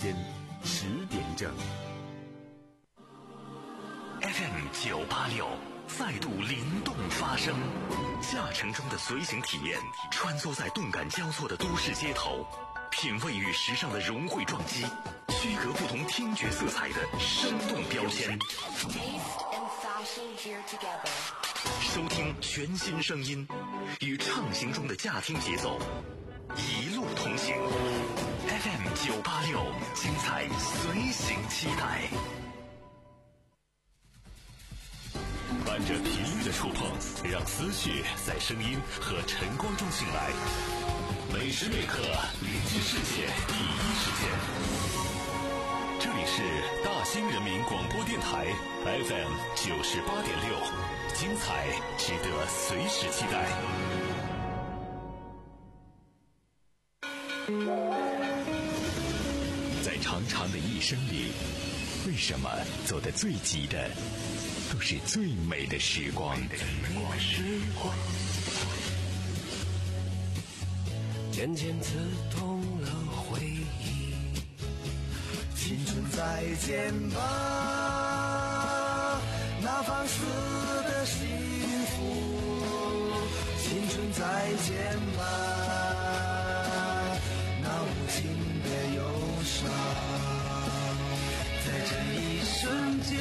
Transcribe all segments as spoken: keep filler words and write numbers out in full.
间十点整。 F M 九八六再度灵动发声，驾乘中的随行体验，穿梭在动感交错的都市街头，品味与时尚的融汇撞击，区隔不同听觉色彩的生动标签。收听全新声音，与畅行中的驾听节奏，一路同行。F M 九八六，精彩随行期待。伴着频率的触碰，让思绪在声音和晨光中醒来。每时每刻，聆听世界第一时间。这里是大兴人民广播电台 F M 九十八点六，精彩值得随时期待。在长长的一生里，为什么走得最急的都是最美的时光？ 渐渐刺痛了回忆， 青春再见吧，那放肆的幸福，青春再见吧，那无情的忧伤，在这一瞬间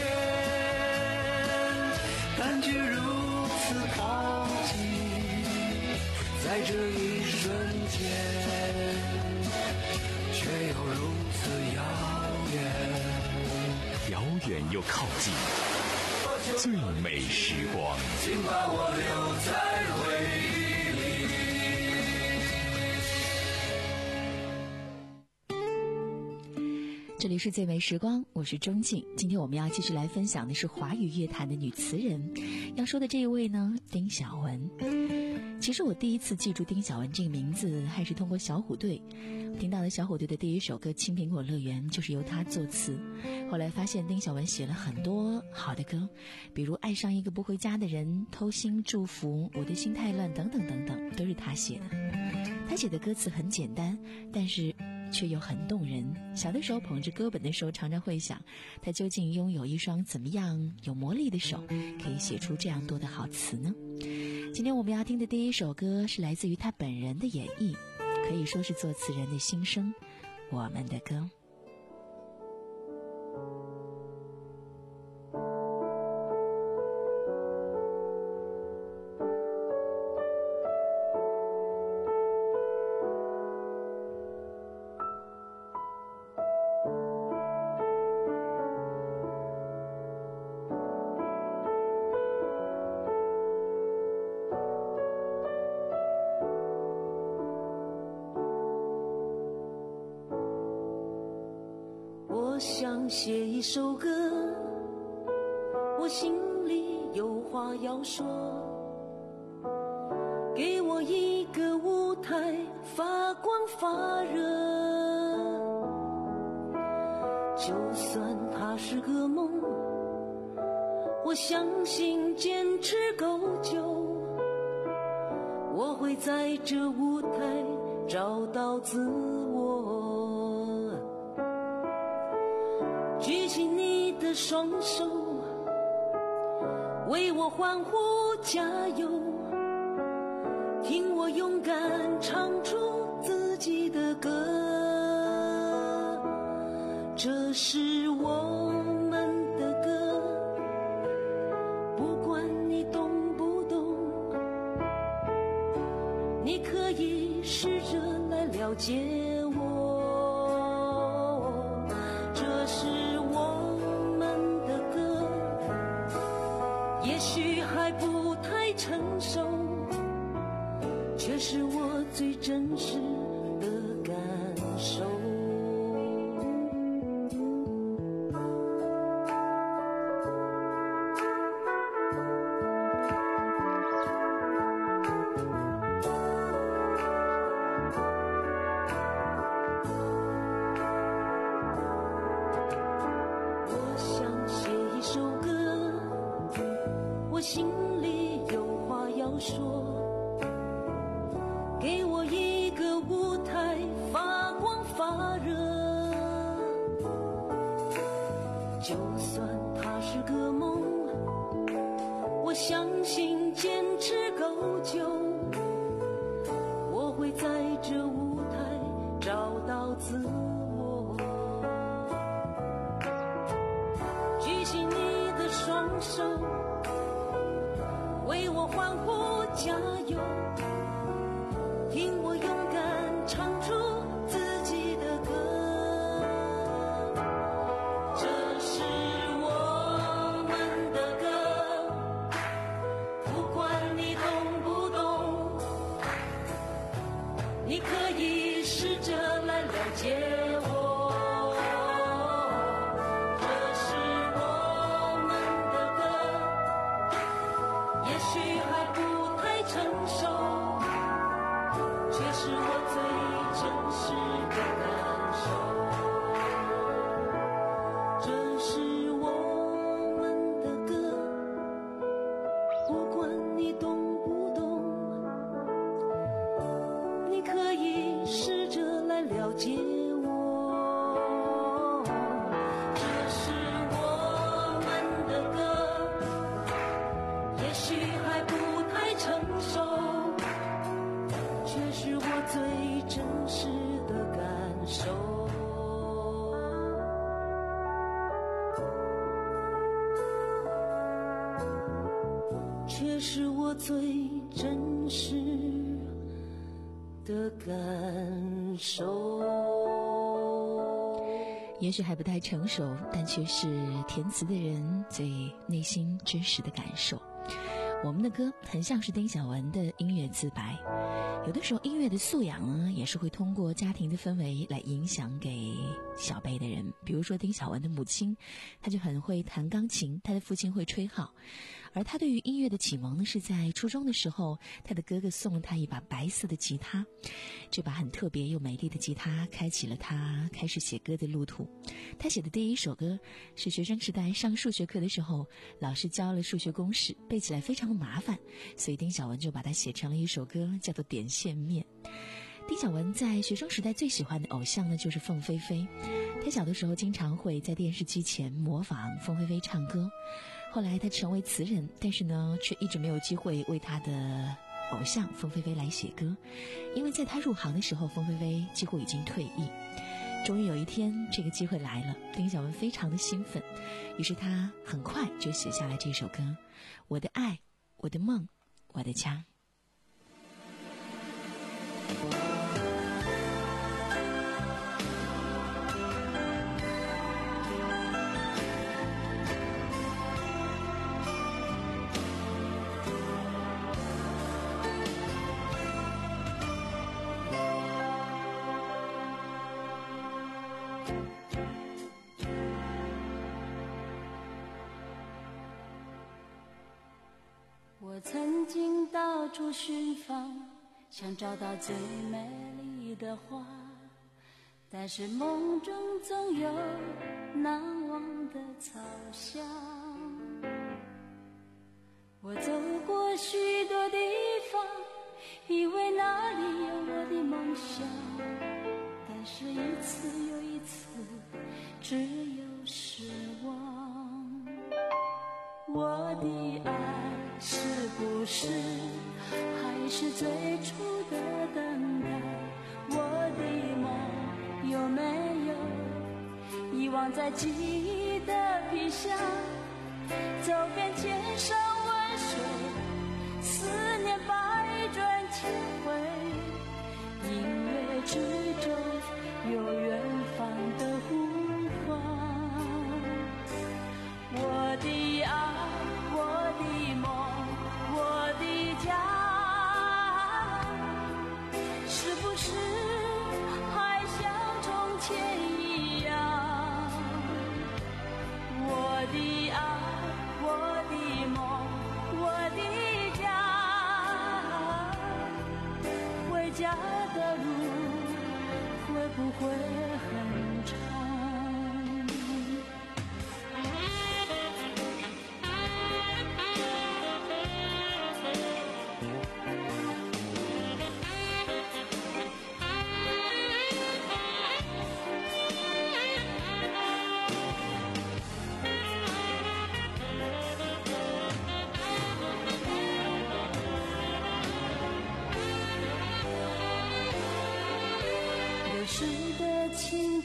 感觉如此靠近，在这一瞬间却又如此遥远， 遥远又靠近，最美时光， 请把我留在回忆里。 这里是最美时光，我是钟静。今天我们要继续来分享的是华语乐坛的女词人，要说的这一位呢，丁晓雯。其实我第一次记住丁晓雯这个名字还是通过小虎队，听到了小虎队的第一首歌《青苹果乐园》就是由他作词。后来发现丁晓雯写了很多好的歌，比如《爱上一个不回家的人》、《偷心祝福》、《我的心太乱》等等等等，都是他写的。他写的歌词很简单，但是却又很动人。小的时候捧着歌本的时候，常常会想，他究竟拥有一双怎么样有魔力的手，可以写出这样多的好词呢？今天我们要听的第一首歌是来自于他本人的演绎，可以说是作词人的心声，我们的歌。 我想写一首歌，我心里有话要说，给我一个舞台，发光发热，就算它是个梦，我相信坚持够久，我会在这舞台找到自我。举起你的双手，为我欢呼加油，听我勇敢唱出自己的歌，这是我们的歌，不管你懂不懂，你可以试着来了解我，这是也许还不太成熟，却是我最真实的感受。 就算它是个梦，我相信坚持够久，我会在这舞台找到自我。举起你的双手，为我欢呼加油，听我勇敢唱出自己的歌。这是我们的歌，不管你懂不懂，你可以试着来了解我。却是我最真实的感受。 也许还不太成熟，但却是填词的人最内心真实的感受。我们的歌很像是丁晓雯的音乐自白，有的时候音乐的素养呢，也是会通过家庭的氛围来影响给小辈的人。比如说丁晓雯的母亲，她就很会弹钢琴，她的父亲会吹号，而她对于音乐的启蒙呢，是在初中的时候，她的哥哥送了她一把白色的吉他，这把很特别又美丽的吉他开启了她开始写歌的路途。她写的第一首歌是学生时代上数学课的时候，老师教了数学公式，背起来非常麻烦，所以丁晓雯就把它写成了一首歌，叫做《点线面》。丁晓雯在学生时代最喜欢的偶像呢，就是凤飞飞。她小的时候经常会在电视机前模仿凤飞飞唱歌，后来她成为词人，但是呢，却一直没有机会为她的偶像凤飞飞来写歌，因为在她入行的时候，凤飞飞几乎已经退役。终于有一天，这个机会来了，丁晓雯非常的兴奋，于是她很快就写下了这首歌《我的爱，我的梦，我的家》。 我曾经到处寻访，想找到最美丽的花，但是梦中总有难忘的草香。我走过许多地方，以为那里有我的梦想，但是一次又一次，只有失望。我的爱是不是还是最初的等待？我的梦有没有遗忘在记忆的皮箱？走遍千山万水，思念百转千回，音乐之中有远方的呼唤。我的爱，我的梦，我的家，是不是还像从前一样？我的爱，我的梦，我的家，回家的路会不会很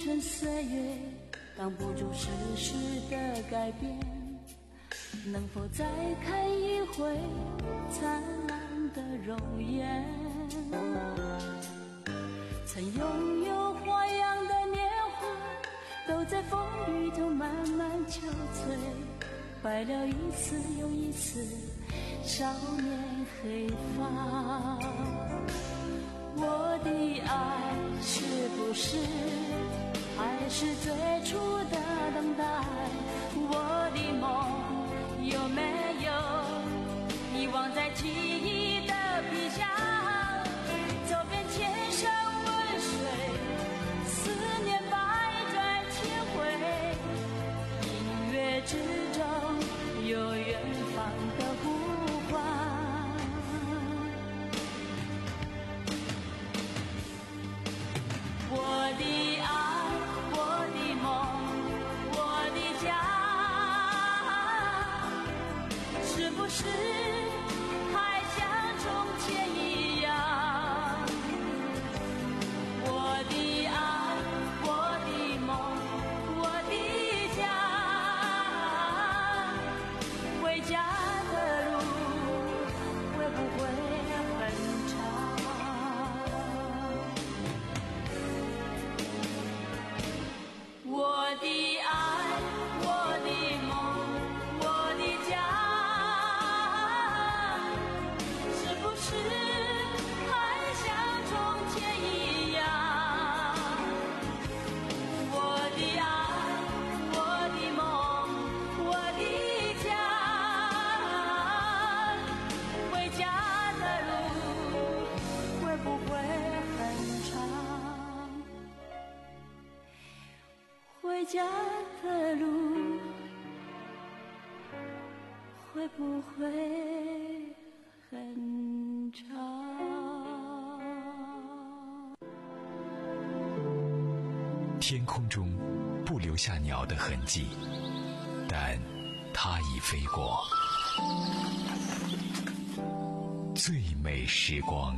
春岁月挡不住世事的改变，能否再看一回灿烂的容颜？曾拥有花样的年华，都在风雨中慢慢憔悴，白了一次又一次少年黑发。我的爱是不是还是最初的等待？我的梦有没有遗忘在记忆的笔下？走遍千山万水，思念百转千回，音乐之中有远方的呼唤。我的爱，我的梦，我的家，是不是还像从前一样？我的爱，我的梦，我的家，回家的路会不会很长？我的爱，我的梦，我的家，是不是还像从前一样？我的爱，我的梦，我的家，回家的路会不会很长？回家的路会不会很长？ 天空中不留下鸟的痕迹，但它已飞过。最美时光。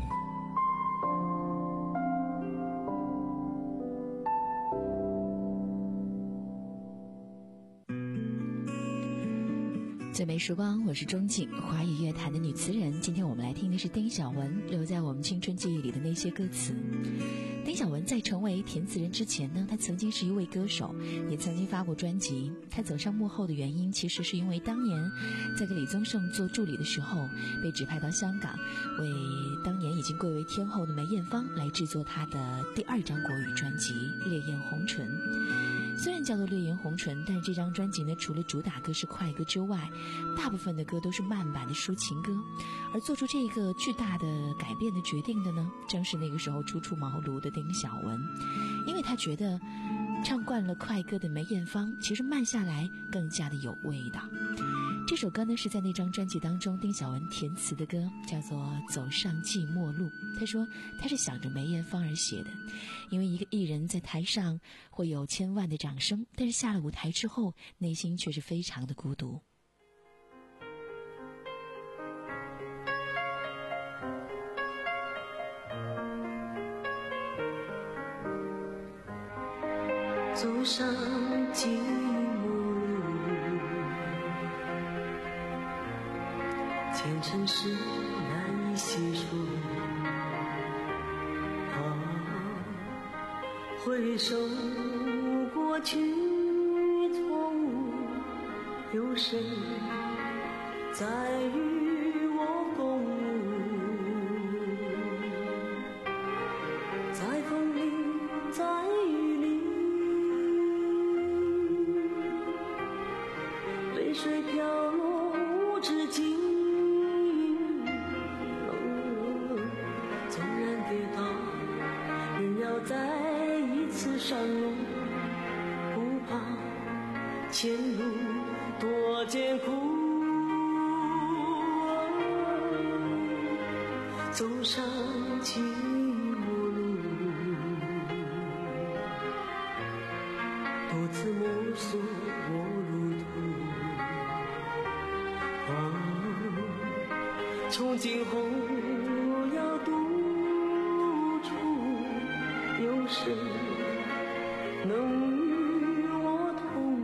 最美时光，我是钟静，华语乐坛的女词人。今天我们来听的是丁晓雯留在我们青春记忆里的那些歌词。丁晓雯在成为填词人之前呢，她曾经是一位歌手，也曾经发过专辑。她走上幕后的原因，其实是因为当年在给李宗盛做助理的时候，被指派到香港，为当年已经贵为天后的梅艳芳来制作她的第二张国语专辑《烈焰红唇》。虽然叫做烈焰红唇，但是这张专辑呢，除了主打歌是快歌之外，大部分的歌都是慢版的抒情歌。而做出这个巨大的改变的决定的呢，正是那个时候初出茅庐的丁晓雯，因为她觉得唱惯了快歌的梅艳芳，其实慢下来更加的有味道。这首歌呢，是在那张专辑当中丁晓雯填词的歌，叫做《走上寂寞路》。她说她是想着梅艳芳而写的，因为一个艺人在台上会有千万的掌声，但是下了舞台之后，内心却是非常的孤独。 走上寂寞路，前尘事难以细数。啊，回首过去从无，有谁在与我共舞？在风里，在雨里，泪水飘落无止境。纵然跌倒，仍要再一次上路，不怕前路多艰苦。走上寂寞路，多次摸索我路途。啊，从今后要独处，有谁能与我同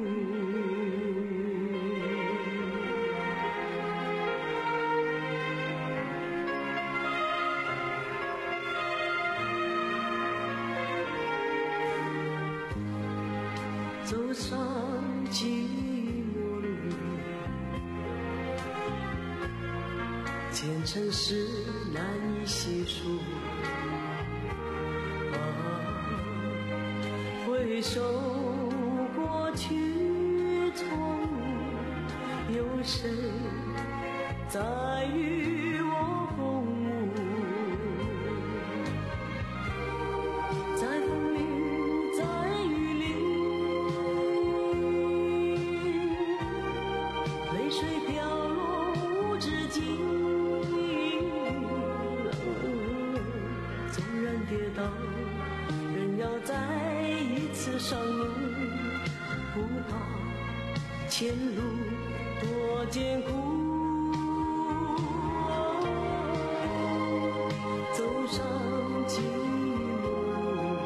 路，走上寂寞路，前尘事难以细数。回首过去从有谁在与我共舞？在风里，在雨里，泪水飘落无止境。纵然跌倒，仍要再一次上路，不怕前路多艰苦。走上寂寞路，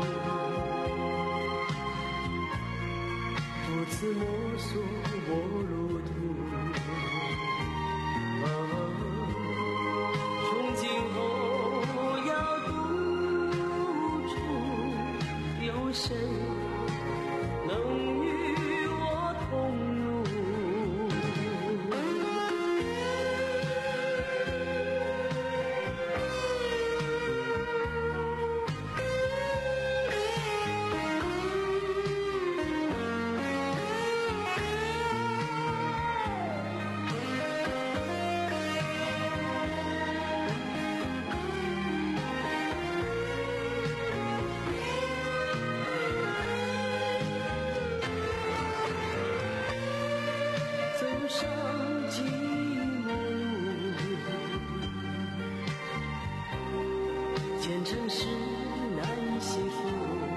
独自摸索我路途。从今后要独处，有谁能与我同路？前尘事难以细数，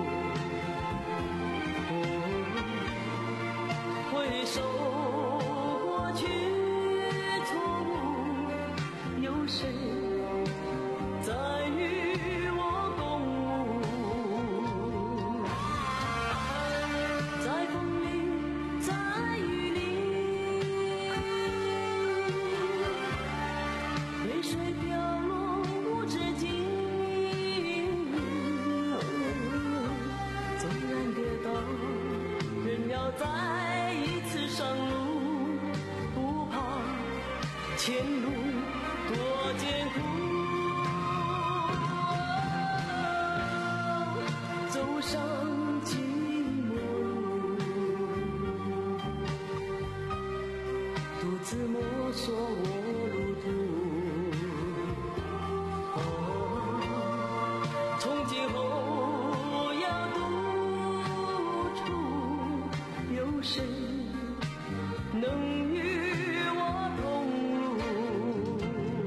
回首过去从有谁在与我共舞？在风里，在雨里，泪水飘落无止境。人要再一次上路，不怕前路多艰苦。走上寂寞路，独自摸索我路途。从今后要有谁能与我同路？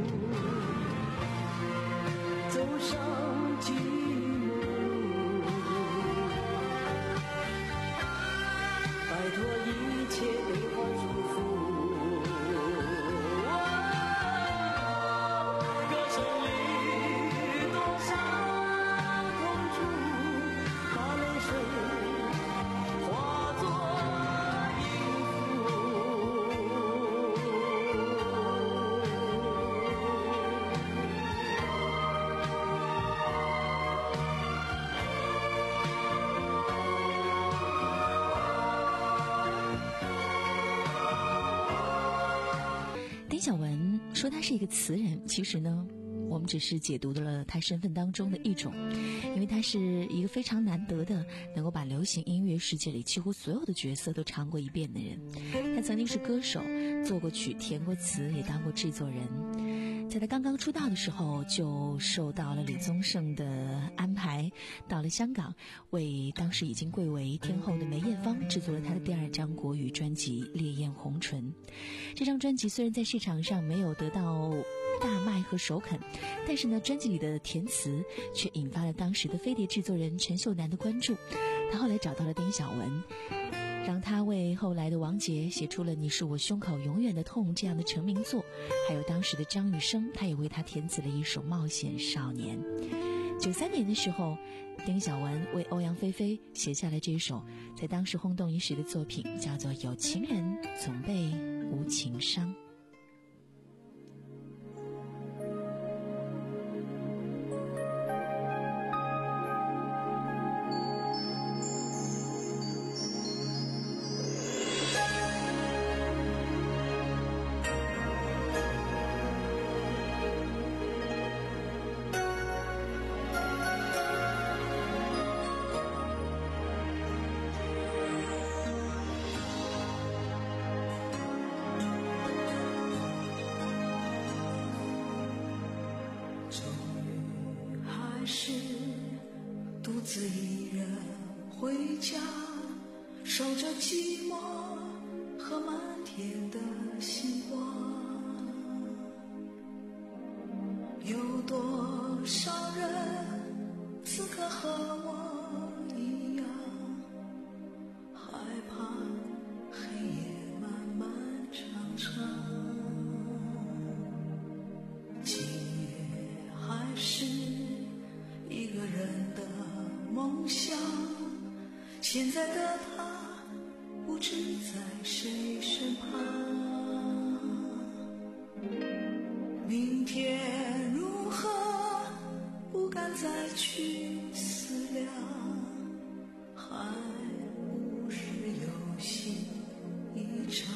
走上寂寞路，摆脱一切悲欢束缚。歌声里多少痛楚，把泪水化作丁晓文说他是一个词人，其实呢我们只是解读了他身份当中的一种，因为他是一个非常难得的能够把流行音乐世界里几乎所有的角色都尝过一遍的人。他曾经是歌手，作过曲，填过词，也当过制作人。在他刚刚出道的时候，就受到了李宗盛的安排，到了香港，为当时已经贵为天后的梅艳芳制作了他的第二张国语专辑《烈焰红唇》。这张专辑虽然在市场上没有得到大卖和首肯，但是呢，专辑里的填词却引发了当时的飞碟制作人陈秀楠的关注。他后来找到了丁晓文，让他为后来的王杰写出了《你是我胸口永远的痛》这样的成名作，还有当时的张雨生，他也为他填词了一首《冒险少年》。 九三年的时候，丁晓文为欧阳菲菲写下了这首在当时轰动一时的作品，叫做《有情人总被无情伤》。 自一人回家，守着寂寞和满天的星光。有多少人此刻和我一样，害怕黑夜漫漫长长，今夜还是一个人的梦想，现在的他不知在谁身旁。明天如何不敢再去思量，还不是有心一场。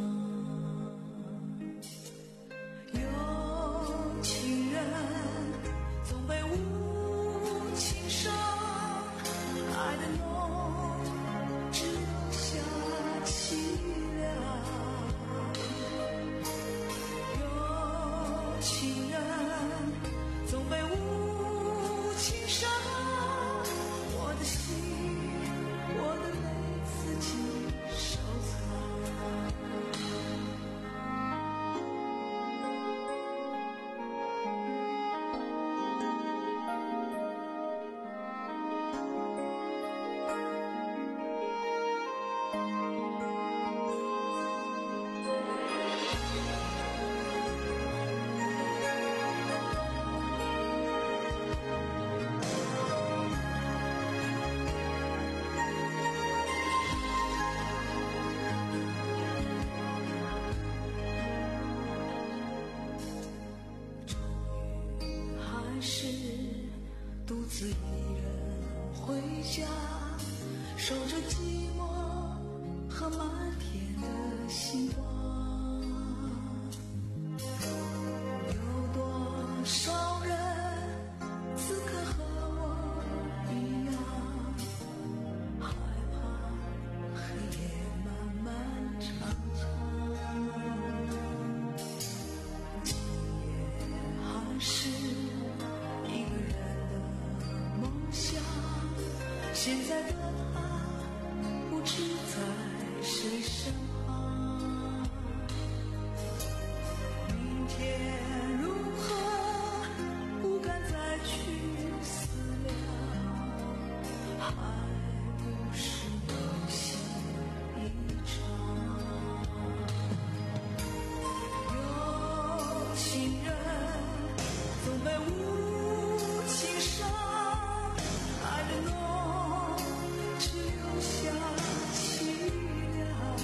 有情人总被无情伤，爱的浓只留下凄凉。有情人总被无情伤，我的心我的泪自己收藏。还是独自一人回家，守着寂寞和满天的星光。有多少人此刻和我一样，害怕黑夜漫漫长长。今夜还是一个人的梦想，现在的他不知在谁身旁。明天如何不敢再去思量，还不是有心一场。有情人总被无情伤，爱的浓只留下凄凉。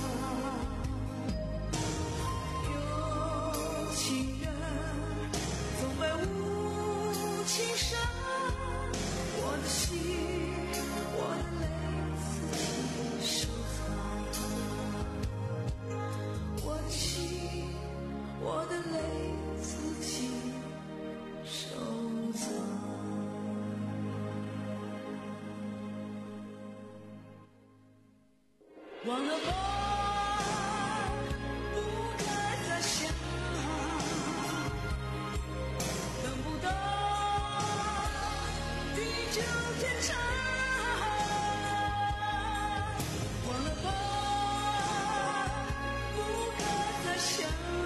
有情人总被无情伤，我的心我的泪自己收藏。我的心我的泪自己收藏。忘了吧，不该再想，等不到地久天长。忘了吧，不该再想，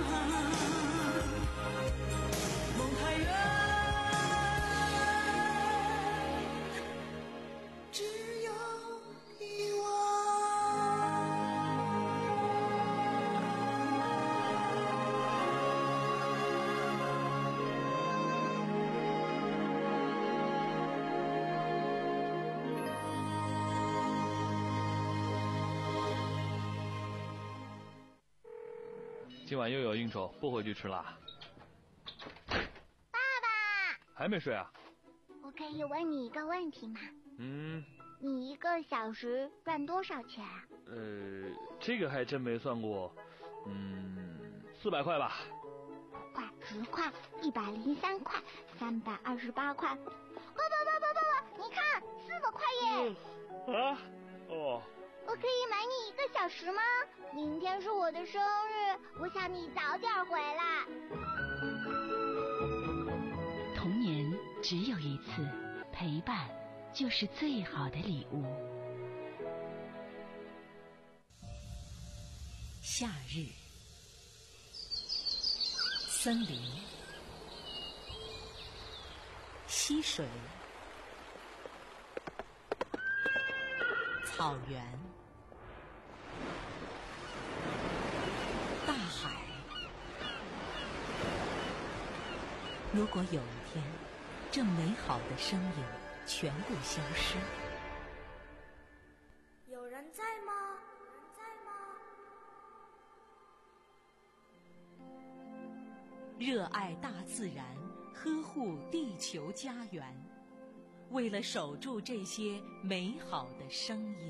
梦太远，只有遗忘。 今晚又有应酬，不回去吃啦。 爸爸， 还没睡啊？ 我可以问你一个问题吗？ 嗯。 你一个小时赚多少钱啊？ 呃，这个还真没算过。嗯，四百块吧。 五块、十块、一百零三块、三百二十八块。爸爸爸爸爸爸，你看，四百块耶！ 嗯、啊？哦。 我可以买你一个小时吗？明天是我的生日，我想你早点回来。 童年只有一次，陪伴就是最好的礼物。 夏日，森林，溪水，草原，大海。如果有一天，这美好的声音全部消失， 有人在吗？有人在吗？ 热爱大自然，呵护地球家园，为了守住这些美好的声音。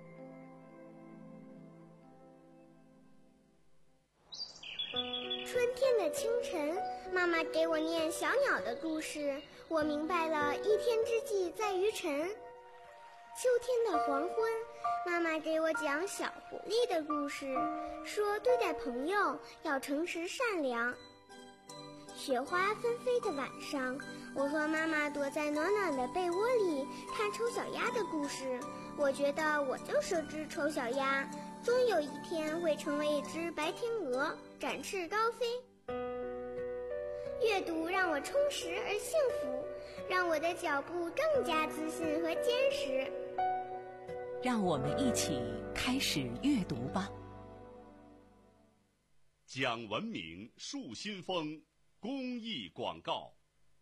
春天的清晨，妈妈给我念小鸟的故事，我明白了一天之计在于晨。秋天的黄昏，妈妈给我讲小狐狸的故事，说对待朋友要诚实善良。雪花纷飞的晚上，我和妈妈躲在暖暖的被窝里看丑小鸭的故事，我觉得我就是只丑小鸭，终有一天会成为一只白天鹅，展翅高飞。阅读让我充实而幸福，让我的脚步更加自信和坚实。 让我们一起开始阅读吧。 讲文明树新风公益广告，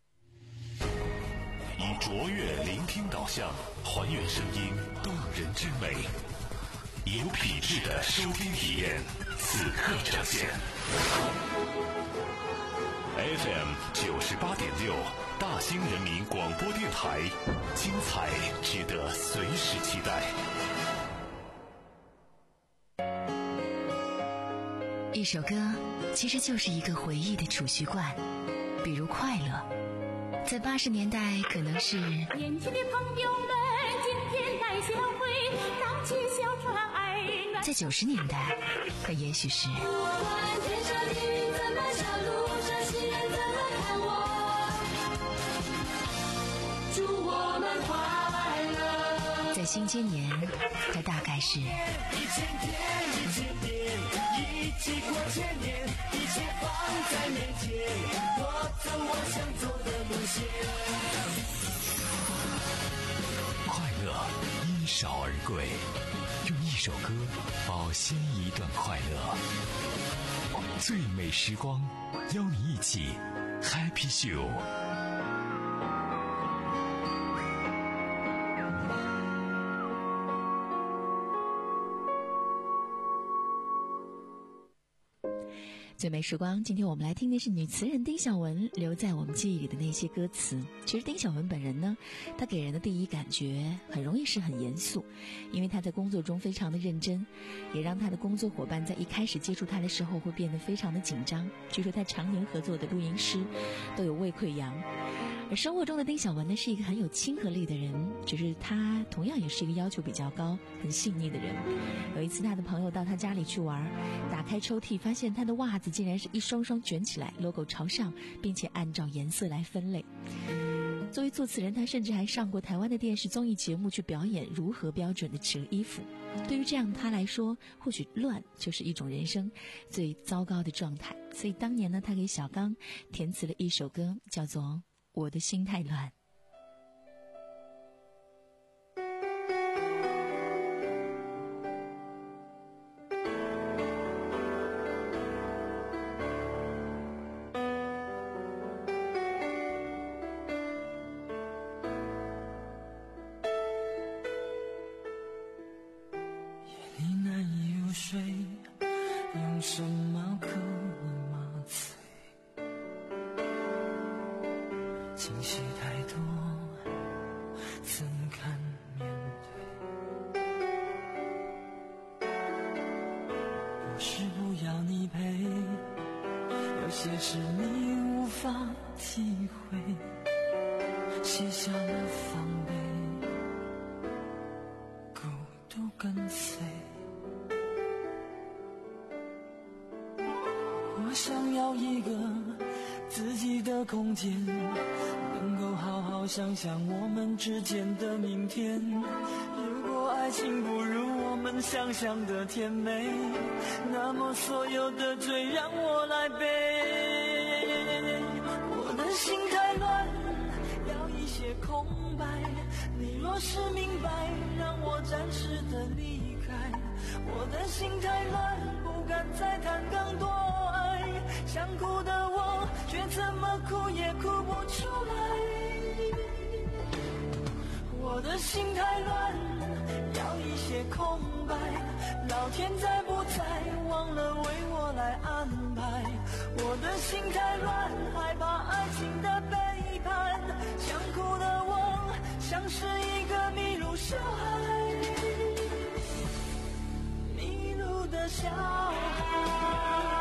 以卓越聆听导向，还原声音动人之美，有品质的收听体验，此刻呈现。F M 九十八点六，大兴人民广播电台，精彩值得随时期待。 一首歌其实就是一个回忆的储蓄罐，比如快乐，在八十年代可能是年轻的朋友们今天来相会，荡起小船爱暖， 在九十年代可也许是不管天上的云怎么笑，路上行人怎么看我，祝我们快乐。 在新千年它大概是一千天一千年，一起过千年，一切放在面前，我走我想走的路线。 快乐因少而贵，用一首歌保鲜一段快乐。最美时光，邀你一起 Happy Show。 最美时光，今天我们来听的是女词人丁晓雯留在我们记忆里的那些歌词。其实丁晓雯本人呢，她给人的第一感觉很容易是很严肃，因为她在工作中非常的认真，也让她的工作伙伴在一开始接触她的时候会变得非常的紧张。据说她常年合作的录音师都有胃溃疡。而生活中的丁晓雯呢，是一个很有亲和力的人，只是她同样也是一个要求比较高、很细腻的人。有一次，她的朋友到她家里去玩，打开抽屉，发现她的袜子竟然是一双双卷起来 ，logo 朝上，并且按照颜色来分类。作为作词人，她甚至还上过台湾的电视综艺节目去表演如何标准的折衣服。对于这样她来说，或许乱就是一种人生最糟糕的状态。所以当年呢，她给小刚填词了一首歌，叫做《我的心太乱》。 夜里难以入睡，用什么哭是不要你陪，有些事你无法体会，卸下了防备，孤独跟随。我想要一个自己的空间，能够好好想想我们之间的明天。如果爱情不如我们想象的甜美，那么所有的罪让我来背。我的心太乱，要一些空白，你若是明白，让我暂时的离开。我的心太乱，不敢再谈更多爱，想哭的我却怎么哭也哭不出来。我的心太乱，要一些空白，老天在不在忘了为我来安排。我的心太乱，害怕爱情的背叛，想哭的我像是一个迷路小孩，迷路的小孩。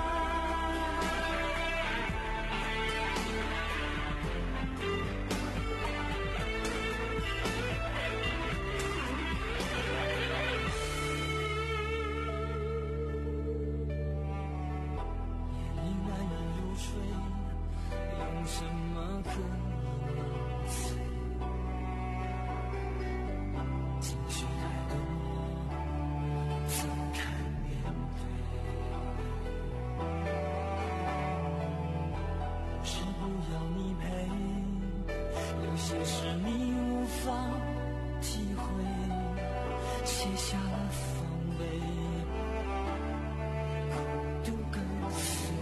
用什么可以碾碎？情绪太多，怎敢面对？是不要你陪，有些事你无法体会，卸下了防备，孤独跟随。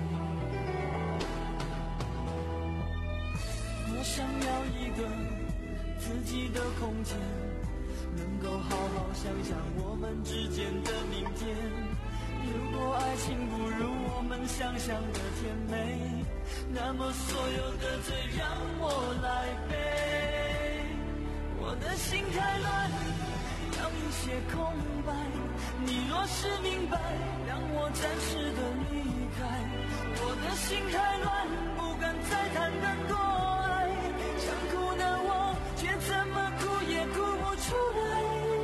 我想要一个自己的空间，能够好好想想我们之间的明天。如果爱情不如我们想象的甜美，那么所有的罪让我来背。我的心太乱，要一些空白，你若是明白，让我暂时的离开。我的心太乱，不敢再谈更多爱，想哭的我却怎么哭也哭不出来。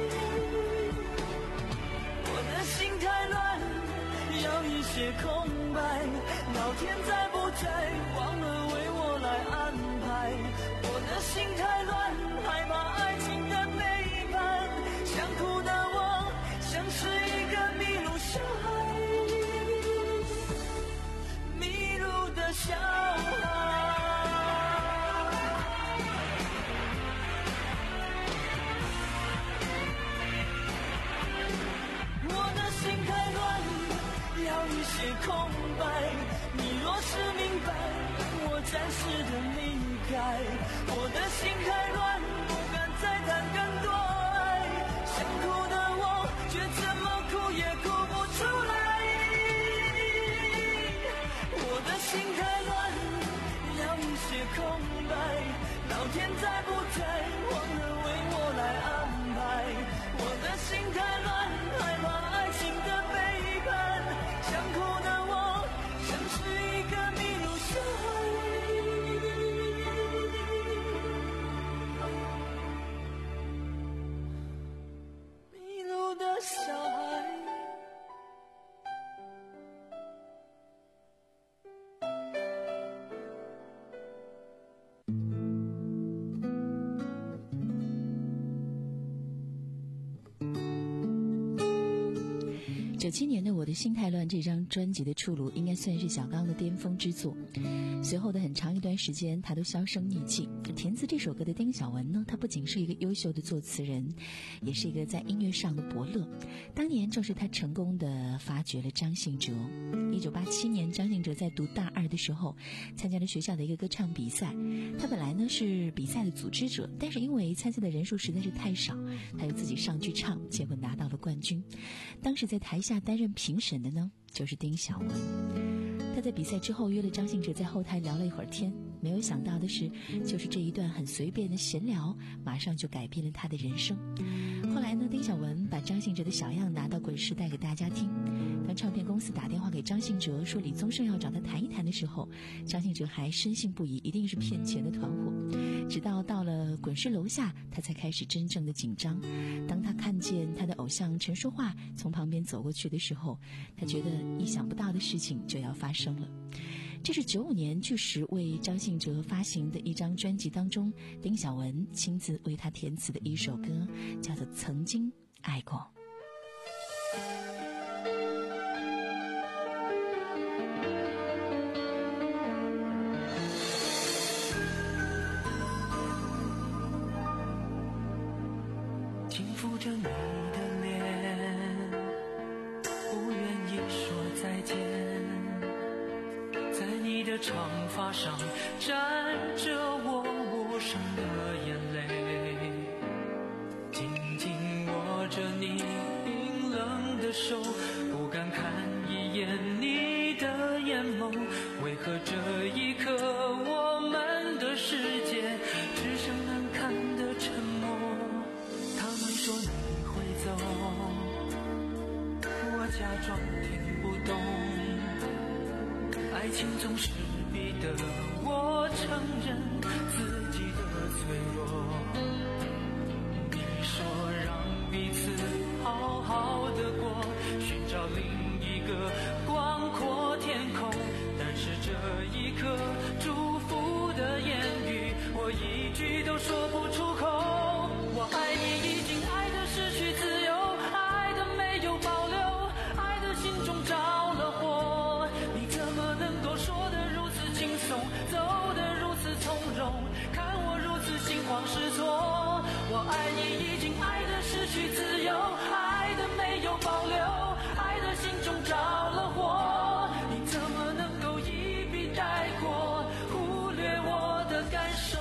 我的心太乱，要一些空白，老天在不在忘了为我来安排。我的心太乱，害怕爱情的背叛，想哭的我像是一个迷路小孩，迷路的小孩。要一些空白，你若是明白，让我暂时的离开。我的心太乱，不敢再谈更多爱，想哭的我却怎么哭也哭不出来。我的心太乱，要一些空白，老天在不在忘了为我来安排。我的心太乱，害怕爱情的背叛，想哭的我像是一个迷路小孩，迷路的小孩。 九七年的《我的心太乱》这张专辑的出炉，应该算是小刚的巅峰之作。随后的很长一段时间，他都销声匿迹。填词这首歌的丁晓文呢，他不仅是一个优秀的作词人，也是一个在音乐上的伯乐。当年正是他成功的发掘了张信哲。一九八七年，张信哲在读大二的时候，参加了学校的一个歌唱比赛。他本来呢是比赛的组织者，但是因为参赛的人数实在是太少，他就自己上去唱，结果拿到了冠军。当时在台下担任评审的呢，就是丁晓文。他在比赛之后约了张信哲在后台聊了一会儿天， 没有想到的是，就是这一段很随便的闲聊，马上就改变了他的人生。后来呢，丁晓文把张信哲的小样拿到滚石带给大家听。当唱片公司打电话给张信哲说李宗盛要找他谈一谈的时候，张信哲还深信不疑，一定是骗钱的团伙。直到到了滚石楼下，他才开始真正的紧张。当他看见他的偶像陈淑桦从旁边走过去的时候，他觉得意想不到的事情就要发生了。这是九五年去时为张信哲发行的一张专辑当中，丁晓文亲自为他填词的一首歌，叫做《曾经爱过》。 轻抚着你的脸，不愿意说再见，在你的长发上沾着我无声的眼泪，紧紧握着你冰冷的手，不敢看一眼你的眼眸，为何这一刻我们的世界只剩难看的沉默？他们说你会走，我假装听不懂，爱情总是逼得我承认自己的脆弱。你说让彼此好好的过，寻找另一个广阔天空，但是这一刻祝福的言语我一句都说不出口。我爱你已经爱得失去自由，爱得没有保留，爱得心中着了火，你怎么能够说得如此轻松，走得如此从容，看我如此心慌失措。我爱你已经爱得失去自由，爱得没有保留，爱得心中着了火，你怎么能够一笔带过，忽略我的感受。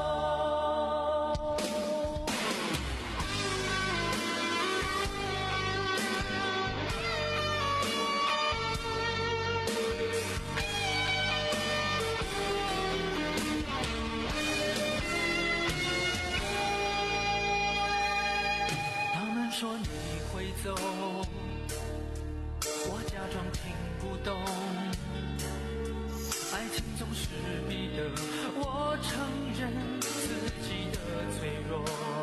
说你会走，我假装听不懂，爱情总是逼得我承认自己的脆弱。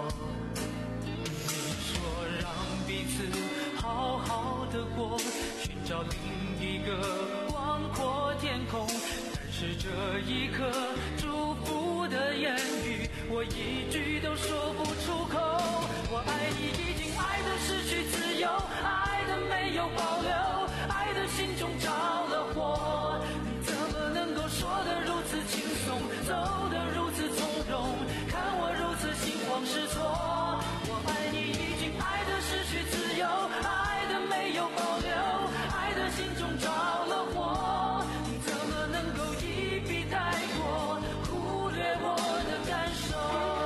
你说让彼此好好的过，寻找另一个广阔天空，但是这一刻祝福的言语我一句都说不出口。我爱你已经爱得失去自由，爱得没有保留，爱得心中着了火，你怎么能够说得如此轻松，走得如此从容，看我如此心慌失措。我爱你已经爱得失去自由，爱得没有保留，爱得心中着了火，你怎么能够一笔带过，忽略我的感受。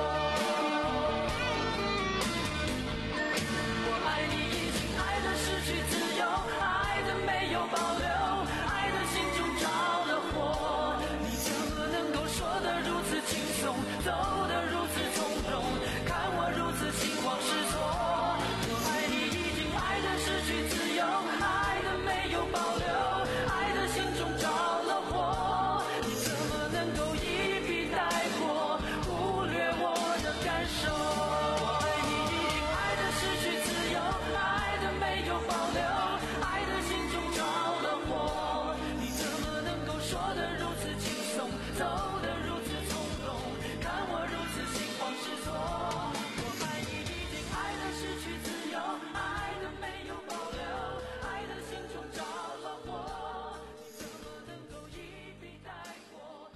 保留，爱的心中着了火，你怎么能够说得如此轻松，走得如此从容，看我如此心慌失措。我爱你已经爱得失去自由，爱的没有保留，爱的心中着了火，你怎么能够一笔带过，忽略我的感受。我爱你已经爱得失去自由，爱的没有保留，爱的心中着了火，你怎么能够说得如此轻松，走得如此从容，看我如此心慌失措。我爱你已经爱得失去自由，爱的没有保留，爱的心中着了火，你怎么能够一笔带过。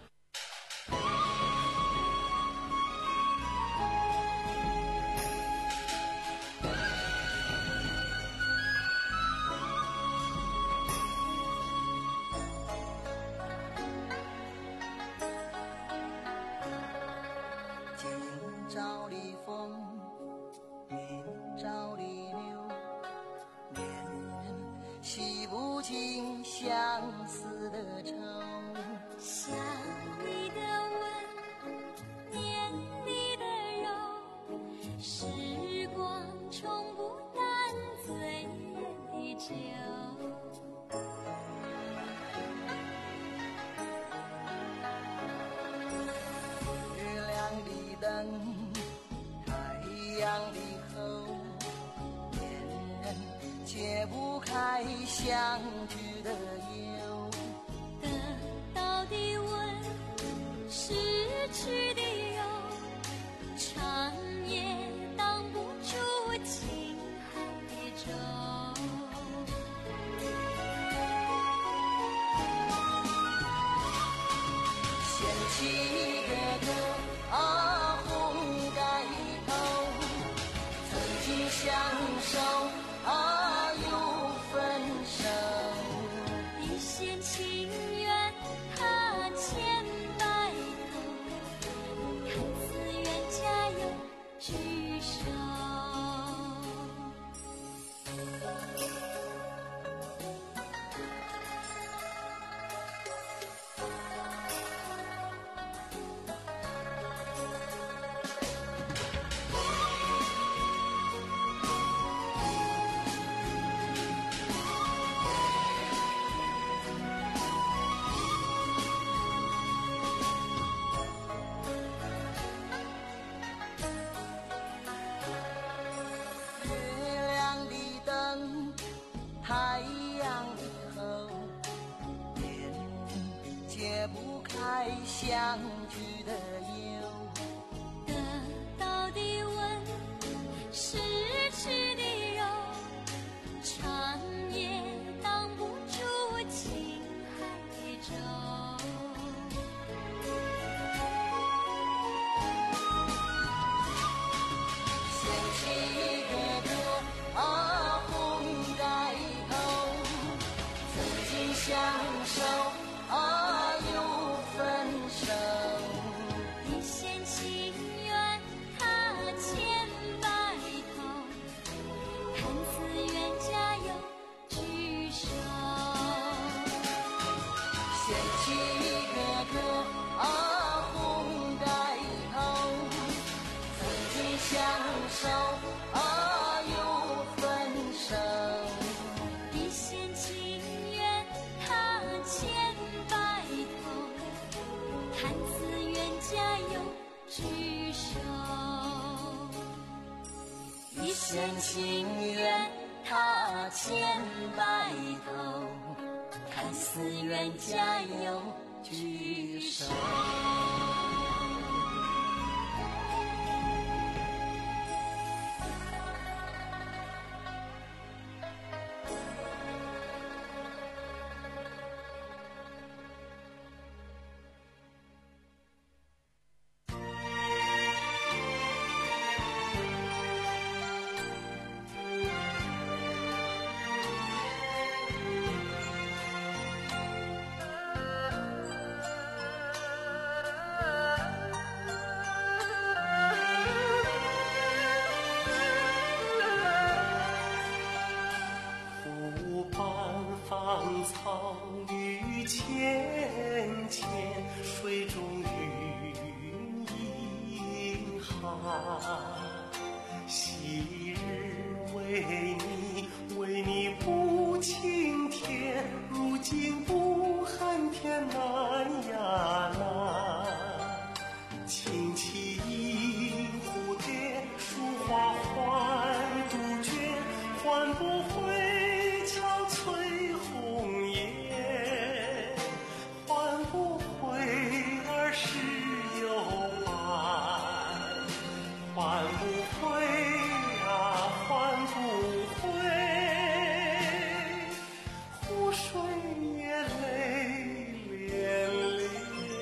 朝里风，明朝里流，恋人洗不尽相思的愁。 想你的解不开相聚的忧。 得到的吻，失去的忧，长夜挡不住情海舟。 掀起个个啊红盖头，曾经相守啊又分手。 一线情缘踏千百头，看似冤家又聚首。 月亮的灯，太阳的后，恋人解不开相聚的忧。 得到的吻，失去的忧，长夜挡不住情海舟。 掀起个个啊红盖头，曾经相守啊又分手。 一线情缘踏千百头，看似冤家又聚首。 掀起个个啊红盖头，曾经相守啊又分手。 一线情缘踏千百头，看似冤家又聚首。 一线情缘踏千百头，看似冤家又聚首。 湖畔芳草绿浅浅，水中云影寒。昔日为你为你不青天，如今不恨天难呀难。轻启一蝴蝶，书花换杜鹃，换不回憔悴红颜，换不回儿时有伴，换不回啊，换不回，湖水也泪涟涟。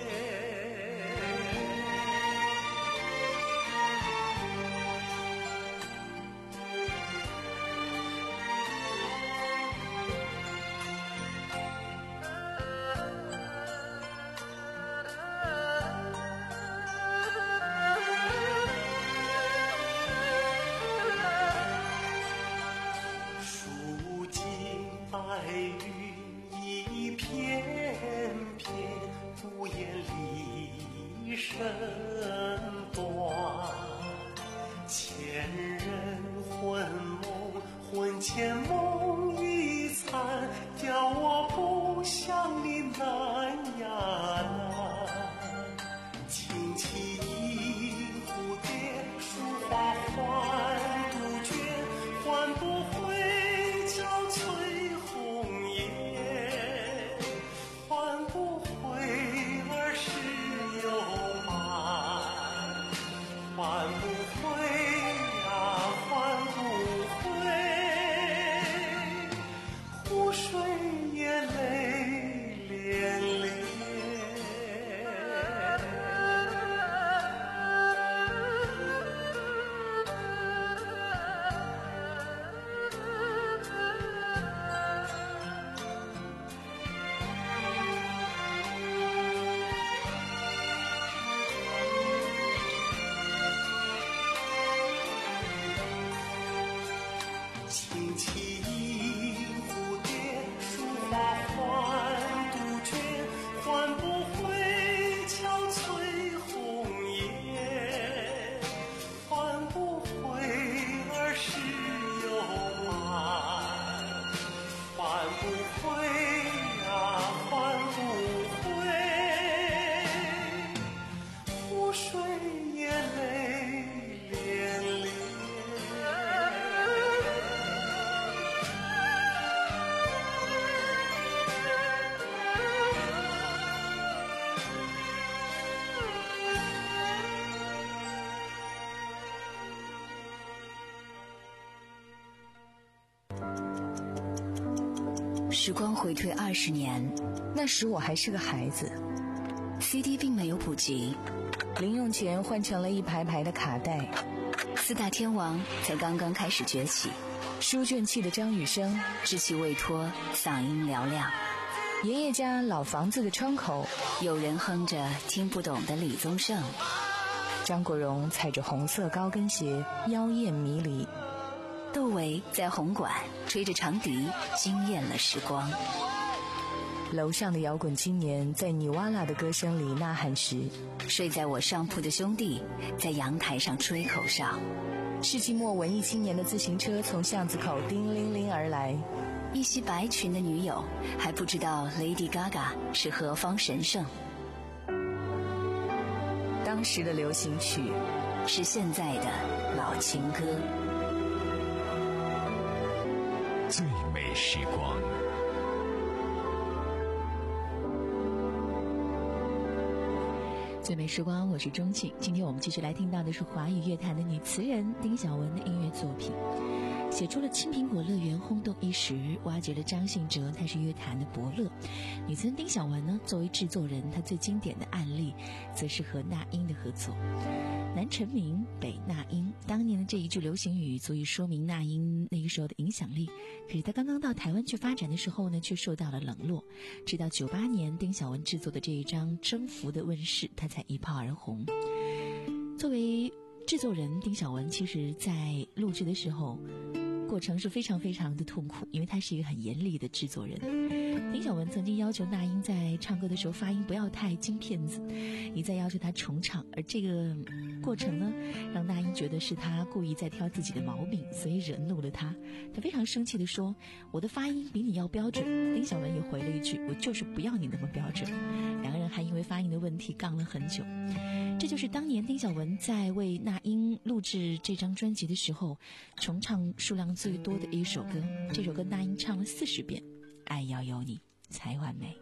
数尽白云一片片，不言离身短。前人魂梦，魂牵梦一残，叫我不想你难呀难。轻启一蝴蝶，书花换杜鹃，换不回憔悴时光回退二十年， 那时我还是个孩子， C D 并没有普及， 零用钱换成了一排排的卡带， 四大天王才刚刚开始崛起， 书卷气的张雨生稚气未脱，嗓音嘹亮， 爷爷家老房子的窗口有人哼着听不懂的李宗盛， 张国荣踩着红色高跟鞋妖艳迷离， 窦唯在红馆吹着长笛惊艳了时光， 楼上的摇滚青年在尼瓦拉的歌声里呐喊时， 睡在我上铺的兄弟在阳台上吹口哨， 世纪末文艺青年的自行车从巷子口叮铃铃而来， 一袭白裙的女友还不知道 Lady Gaga 是何方神圣， 当时的流行曲是现在的老情歌， 最美时光。 最美时光，我是钟庆。今天我们继续来听到的是华语乐坛的女词人丁晓雯的音乐作品，写出了《青苹果乐园》轰动一时，挖掘了张信哲，他是乐坛的伯乐。女词人丁晓雯呢，作为制作人，她最经典的案例则是和那英的合作。南陈明，北那英，当年的这一句流行语足以说明那英那个时候的影响力。可是她刚刚到台湾去发展的时候呢，却受到了冷落。直到九八年丁晓雯制作的这一张《征服》的问世，她才一炮而红。作为制作人，丁晓雯其实在录制的时候过程是非常非常的痛苦，因为他是一个很严厉的制作人。丁晓雯曾经要求那英在唱歌的时候发音不要太京片子，一再要求她重唱，而这个过程呢，让那英觉得是他故意在挑自己的毛病，所以惹怒了他。他非常生气地说：“我的发音比你要标准。”丁晓雯也回了一句：“我就是不要你那么标准。”两个人还因为发音的问题杠了很久。这就是当年丁晓雯在为那英录制这张专辑的时候重唱数量最多的一首歌，这首歌那英唱了四十遍，爱要有你才完美。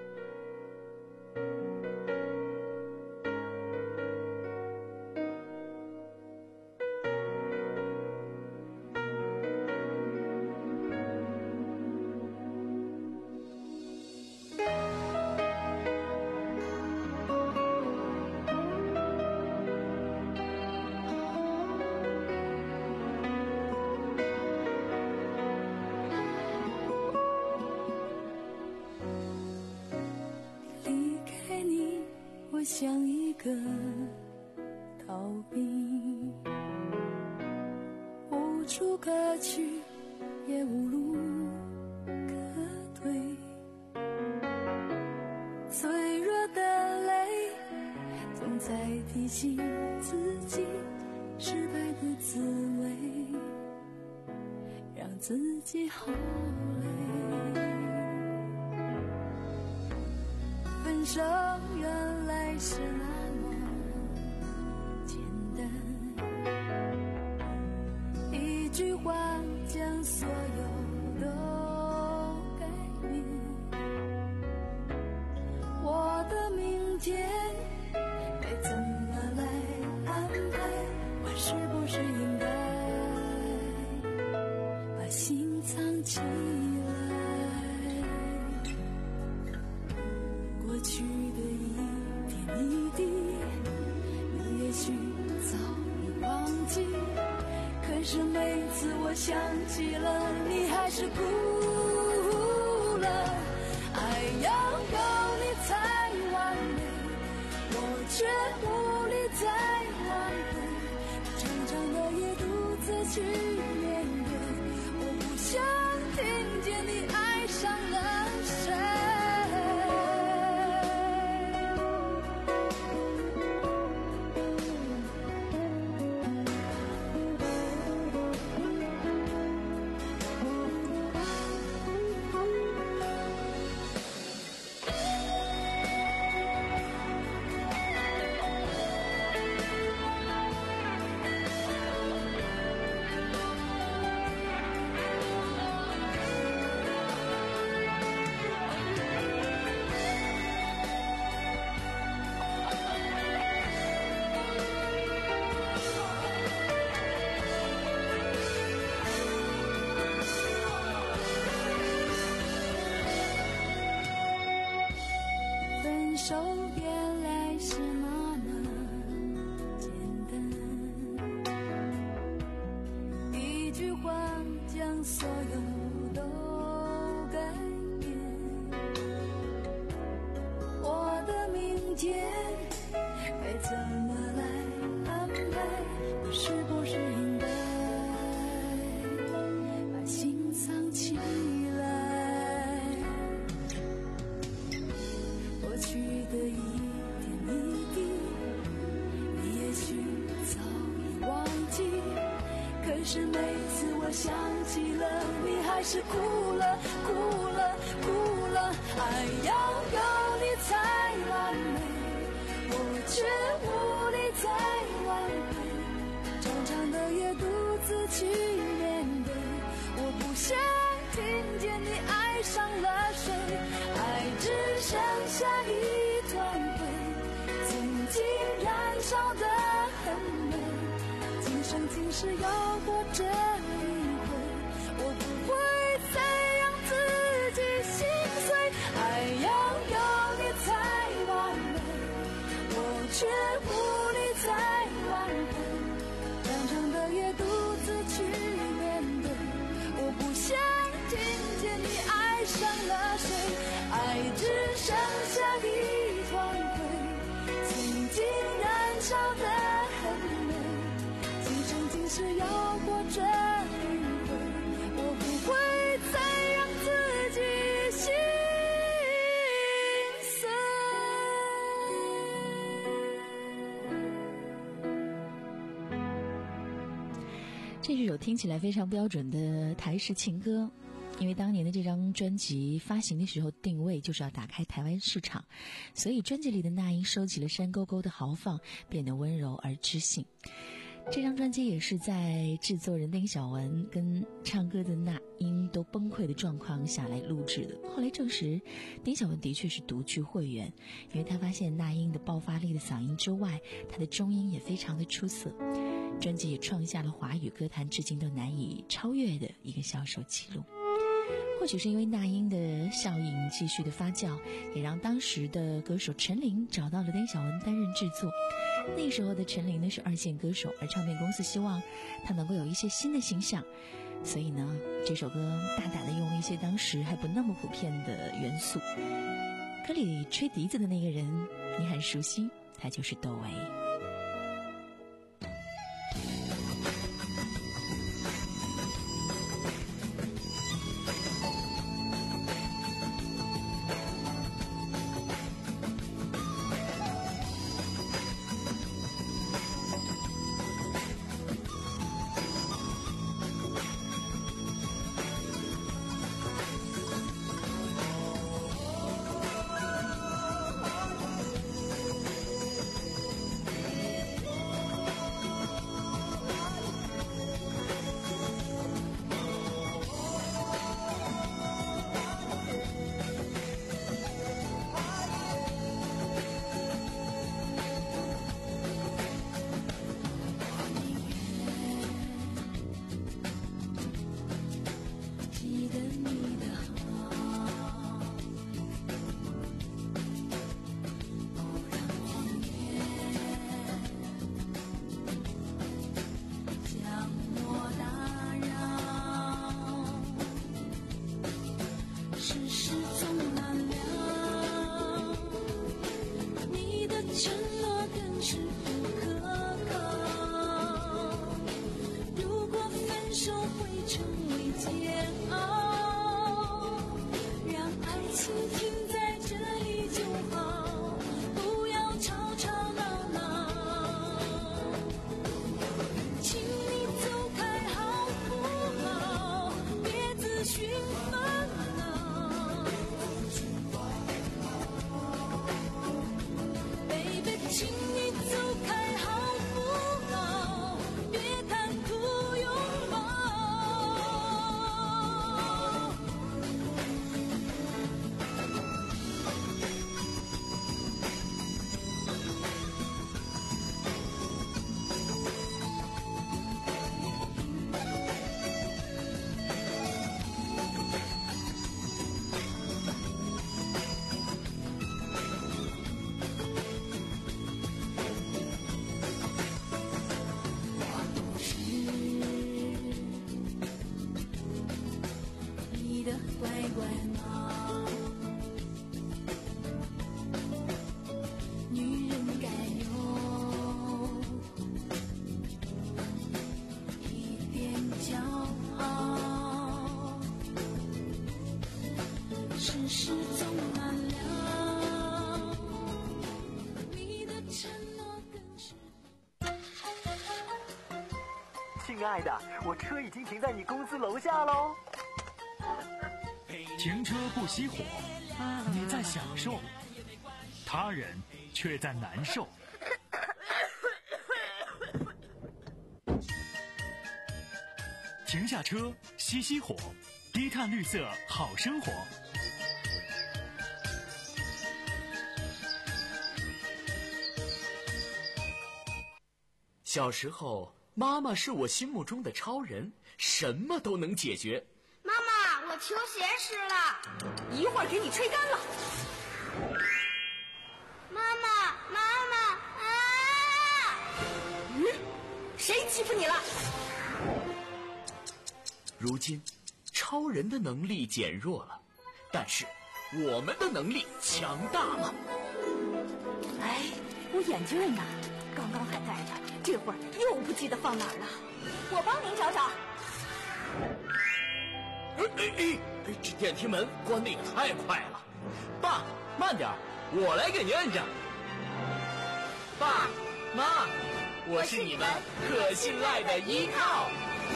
像一个逃兵，无处可去，也无路可退。脆弱的泪总在提醒自己失败的滋味，让自己好累。分手原来是那么简单，一句话将所有都改变。我的明天该怎么来安排？我是不是应该把心藏起来？过去的一点一滴，你也许早已忘记，可是每次我想起了，你还是哭了。爱要有你才完美，我却无力再挽回，长长的夜独自去面对，我不想听见你爱上了谁。 手原来是那么简单，一句话将所有都改变。我的明天该怎么来安排？我是不是应该把心藏起来？过去的一点一滴，你也许早已忘记，可是每次我想起了你，还是哭了哭了哭了。爱要有你才完美，我却无力再挽回，长长的夜独自去面对。我不想听见你爱上了谁，爱只剩下一团灰，曾经燃烧的很美，今生今世要过这一回，我不会再让自己心碎。爱要有你才完美，我却无力再挽回，长长的夜独自去面对。我不想听见你爱上了谁，爱只剩下一团灰，曾经燃烧的很美，今生今世要过这一回，我不会再让自己心碎。 这是首听起来非常标准的台式情歌，因为当年的这张专辑发行的时候定位就是要打开台湾市场，所以专辑里的那英收起了山沟沟的豪放，变得温柔而知性。这张专辑也是在制作人丁晓文跟唱歌的那英都崩溃的状况下来录制的。后来证实丁晓文的确是独具慧眼，因为他发现那英的爆发力的嗓音之外，他的中音也非常的出色。专辑也创下了华语歌坛至今都难以超越的一个销售记录。或许是因为那英的效应继续的发酵，也让当时的歌手陈琳找到了丁晓文担任制作。那时候的陈琳呢是二线歌手，而唱片公司希望她能够有一些新的形象，所以呢这首歌大胆的用了一些当时还不那么普遍的元素。歌里吹笛子的那个人你很熟悉，他就是窦唯。 乖乖猫。女人该有一点骄傲，世事总难料，你的承诺更是。 亲爱的，我车已经停在你公司楼下喽。 停车不熄火，你在享受，他人却在难受。停下车，熄熄火，低碳绿色好生活。 小时候，妈妈是我心目中的超人，什么都能解决。 妈妈，我球鞋湿了， 一会儿给你吹干了。 妈妈，妈妈啊！ 嗯，谁欺负你了？ 如今，超人的能力减弱了，但是我们的能力强大了。 哎，我眼镜呢？刚刚还在着，这会儿又不记得放哪儿了。我帮您找找。 哎哎哎！这电梯门关得也太快了。爸，慢点，我来给您摁着。爸妈，我是你们可信赖的依靠。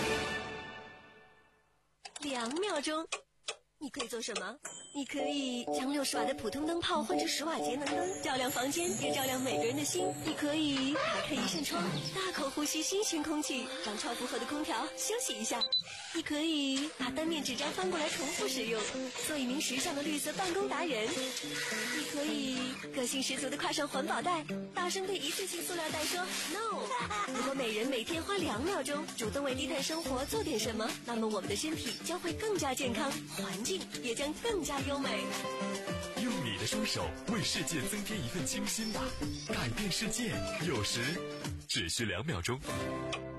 两秒钟，你可以做什么？你可以将六十瓦的普通灯泡换成十瓦节能灯，照亮房间，也照亮每个人的心。你可以打开一扇窗，大口呼吸新鲜空气，让超负荷的空调休息一下。你可以把单面纸张翻过来重复使用，做一名时尚的绿色办公达人。你可以个性十足的挎上环保袋，大声对一次性塑料袋说 no。如果每人每天花两秒钟主动为低碳生活做点什么，那么我们的身体将会更加健康，环境也将更加优美。 用你的双手为世界增添一份清新吧，改变世界有时只需两秒钟。